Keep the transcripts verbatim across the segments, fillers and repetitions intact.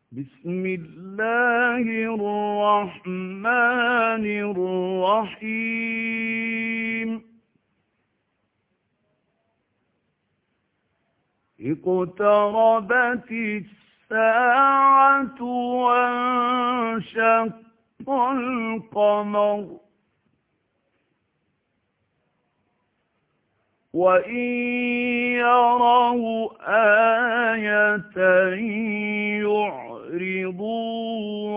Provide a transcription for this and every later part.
بسم الله الرحمن الرحيم اقتربت الساعة وانشق القمر وإن يروا آية يعرضوا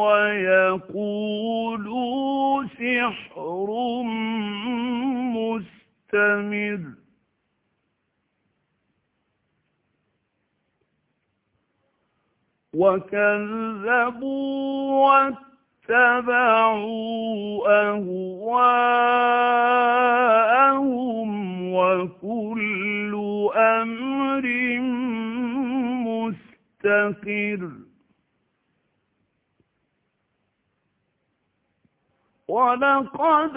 ويقولوا سحر مستمر وكذبوا واتبعوا أهواءهم وكل أمر مستقر ولقد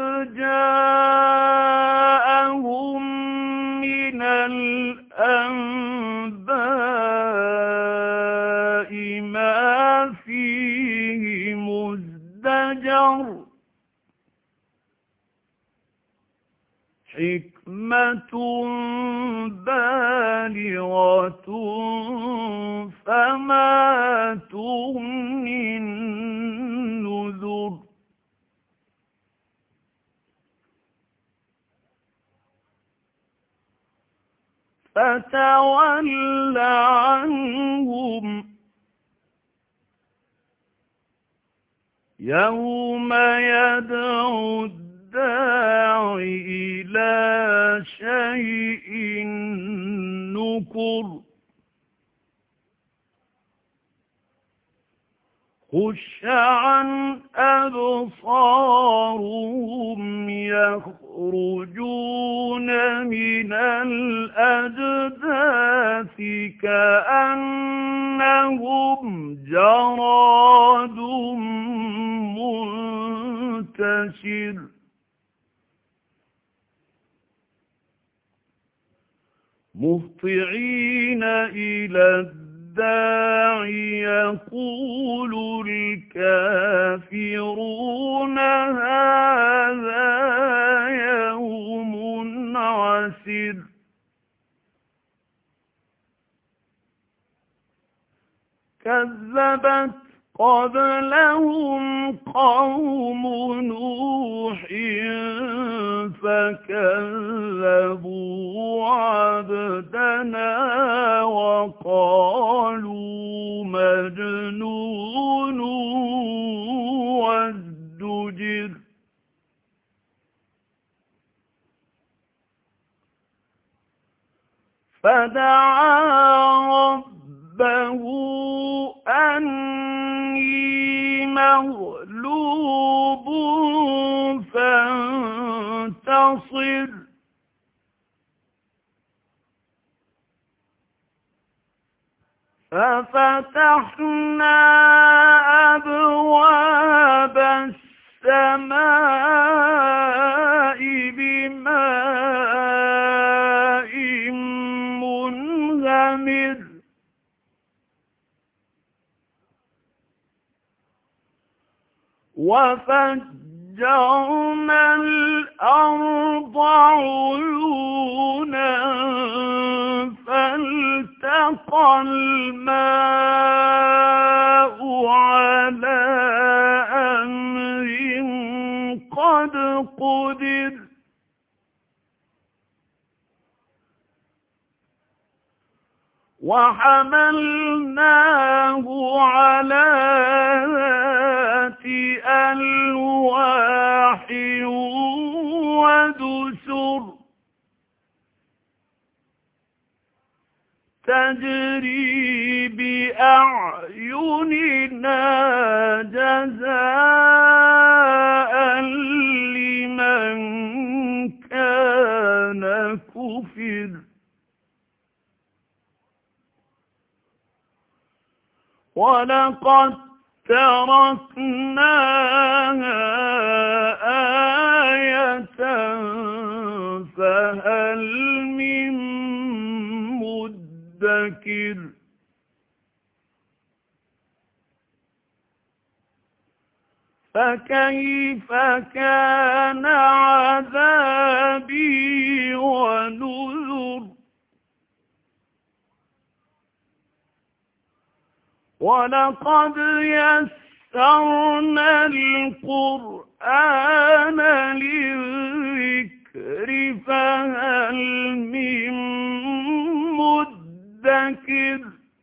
جاءهم من الأنباء ما فيه مزدجر حكمة بالغة فما تغني النذر فتول عنهم يوم يدعو الداع إلى شيء نكر خش عن أبصارهم يخرجون من الأجداث كأنهم جراد منتشر مهطعين إلى الداع يقول الكافرون هذا يوم عسر كذبت قبلهم قوم نوح فكذبوا عبدنا وقالوا مجنون وازدجر فدعا ربه أني مغلوب فانتصر ففتحنا أبواب السماء بماء منهمر وفجرنا الأرض عيونا فالتقى الماء على أمر قد قدر وحملناه على ذات ألواح ودسر تجري بأعيننا جزاء لمن كان كفر ولقد تركناها آية فهل من مدكر فكيف كان عذابي ونذر ولقد يسرنا القرآن للذكر فهل من مدكر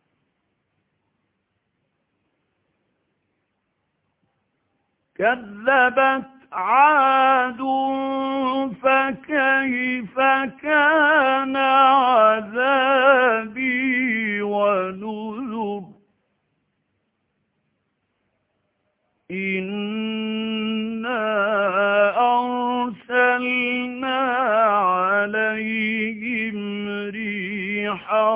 كذبت عاد فكيف كان عذابي ونذر إنا أرسلنا عليهم ريحا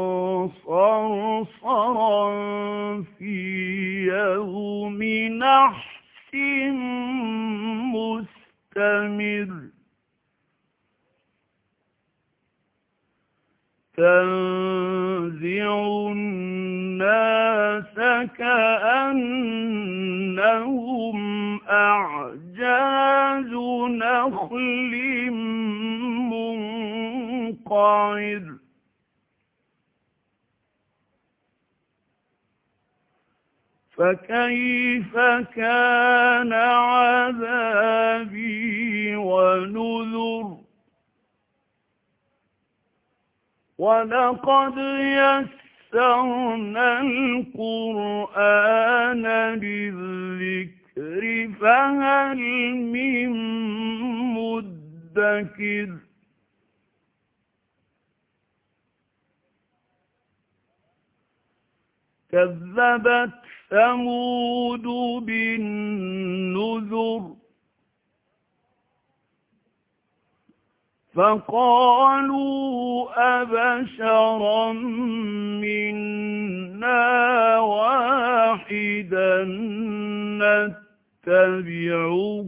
صرصرا في يوم نحس مستمر تنزع الناس كأنهم أعجاز نخل منقعر فكيف كان عذابي ونذر ولقد يسرنا القرآن للذكر فهل من مدكر كذبت ثمود بالنذر فقالوا أبشرا منا واحدا نتبعه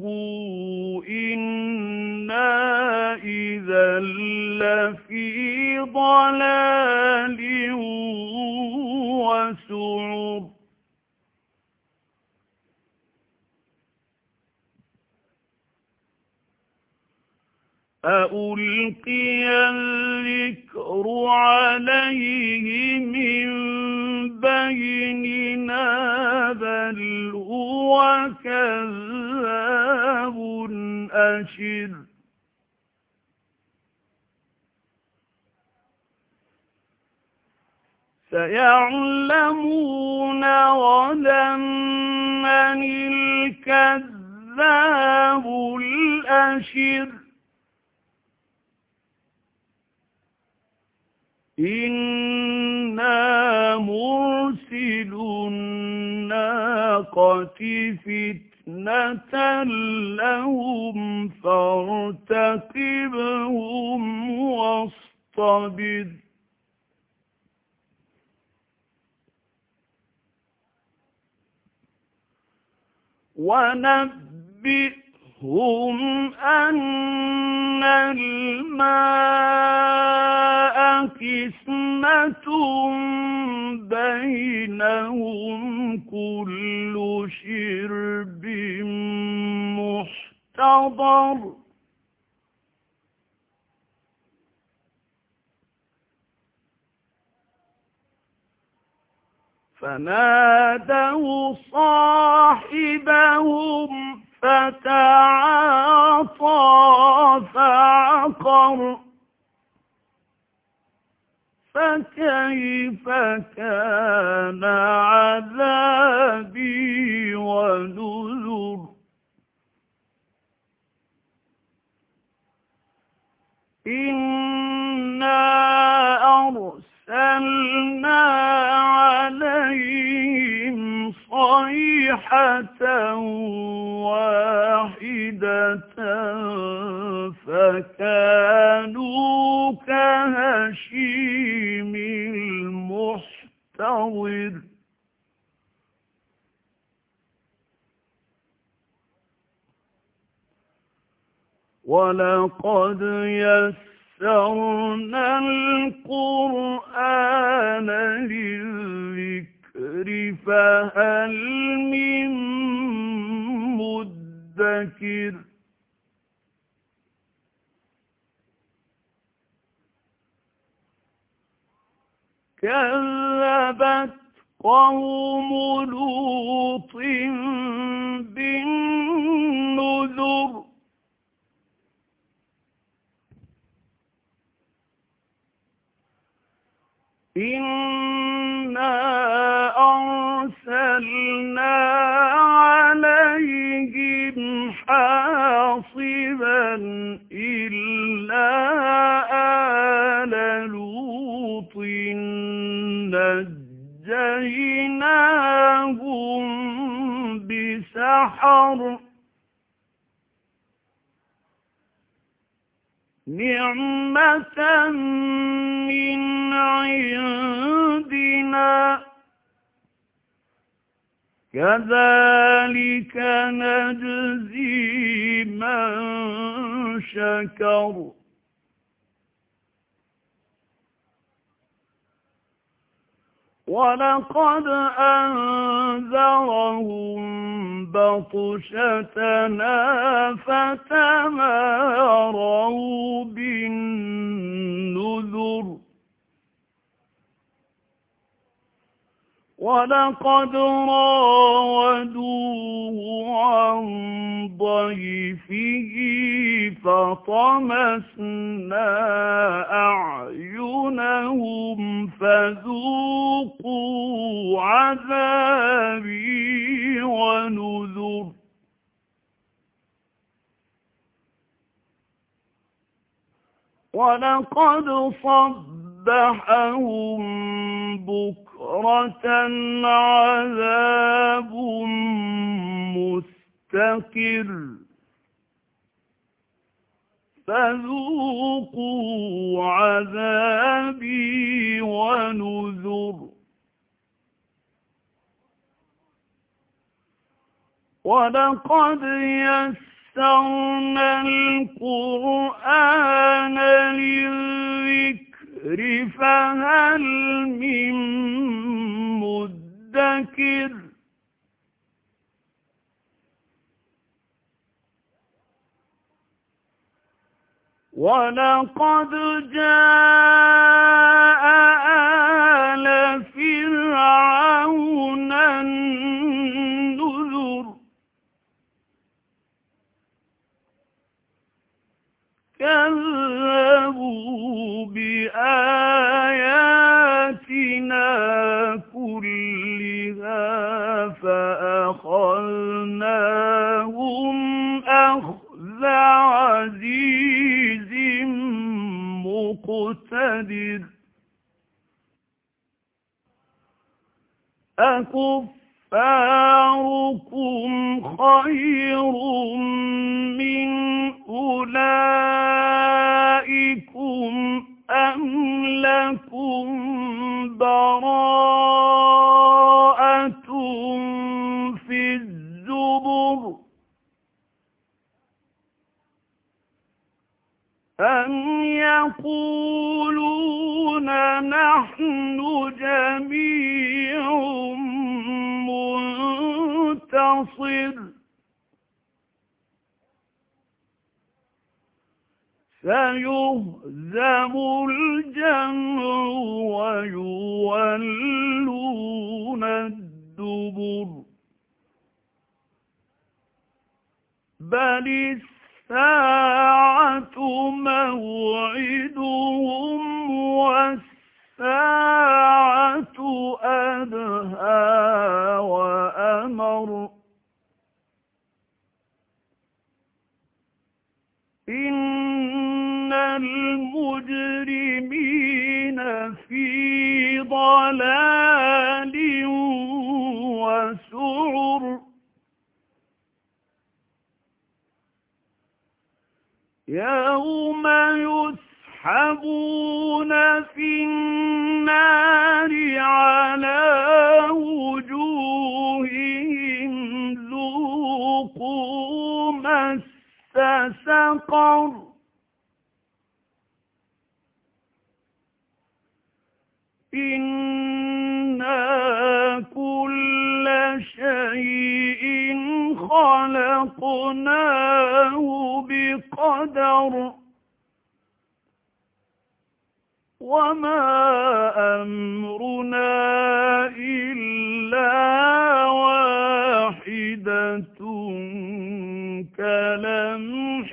إنا إذا لفي ضلال وسعر أَأُلْقِيَ الذِّكْرُ عَلَيْهِ مِنْ بَيْنِنَا بَلْ هُوَ كَذَّابٌ أَشِرٌ سَيَعْلَمُونَ غَدًا مَنِ الْكَذَّابُ الْأَشِرُ إِنَّا مُرْسِلُو النَّاقَةِ فِتْنَةً لَهُمْ فَارْتَقِبْهُمْ وَاصْطَبِرْ وَنَبِّئْهُمْ أَنَّ الْمَاءَ قِسْمَةٌ بَيْنَهُمْ كُلُّ شِرْبٍ مُحْتَضَرٌ فَنَادَوْا صَاحِبَهُمْ فَتَعَاطَىٰ فَعَقَرَ فَكَيْفَ كَانَ عَذَابِي وَنُذُرِ إِنَّا أَرْسَلْنَا عَلَيْهِمْ صَيْحَةً وَاحِدَةً فَكَانُوا كَهَشِيمِ الْمُحْتَظِرِ وَلَقَدْ يَسَّرْنَا الْقُرْآنَ لِلذِّكْرِ فَهَلْ مِن مدكر كذبت قوم لوط بالنذر إنا أرسلنا عليهم حاصبا إلا آل لوط نجيناهم بسحر نعمة من عندنا كذلك نجزي من شكر ولقد أنذرهم بطشتنا فتماروا بالنذر ولقد راودوه عن ضيفه فطمسنا أعينهم فذوقوا عذابي ونذر ولقد صبحهم بكرة عذاب مستقر فذوقوا عذابي ونذر ولقد يسرنا القرآن للذكر فهل من مدكر ولقد جاء آل فرعون النذر كذبوا بآياتنا كلها فأخذناهم أخذ عزيز مقتدر أكفاركم خير من أولئكم أم لكم براءة في الزبر أم يقولون نحن جميع منتصر سيهزم الجمع ويولون الدبر بل الساعة موعدهم والساعة أدهى وأمر إن المجرمين في ضلال وسعر يوم يسحبون في النار على وجوههم ذوقوا مس سقر إنا كل شيء خلقناه خلقناه بقدر وما أمرنا إلا واحدة كلمح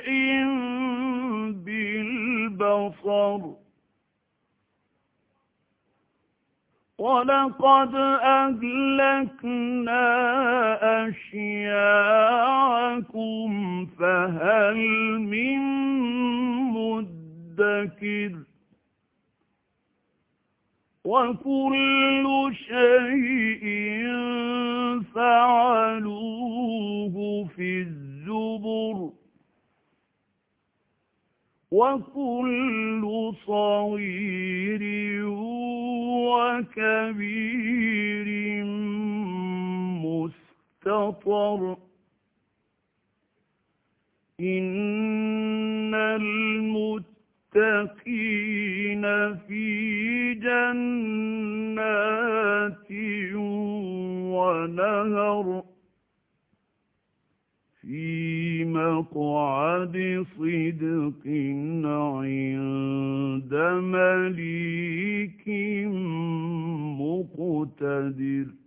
بالبصر ولقد أهلكنا أشياعكم فهل من مدكر وكل شيء فعلوه في الزبر وكل صغير وكبير مستطر إن المتقين في جنات ونهر في مقعد صدق عند مليك مقتدر.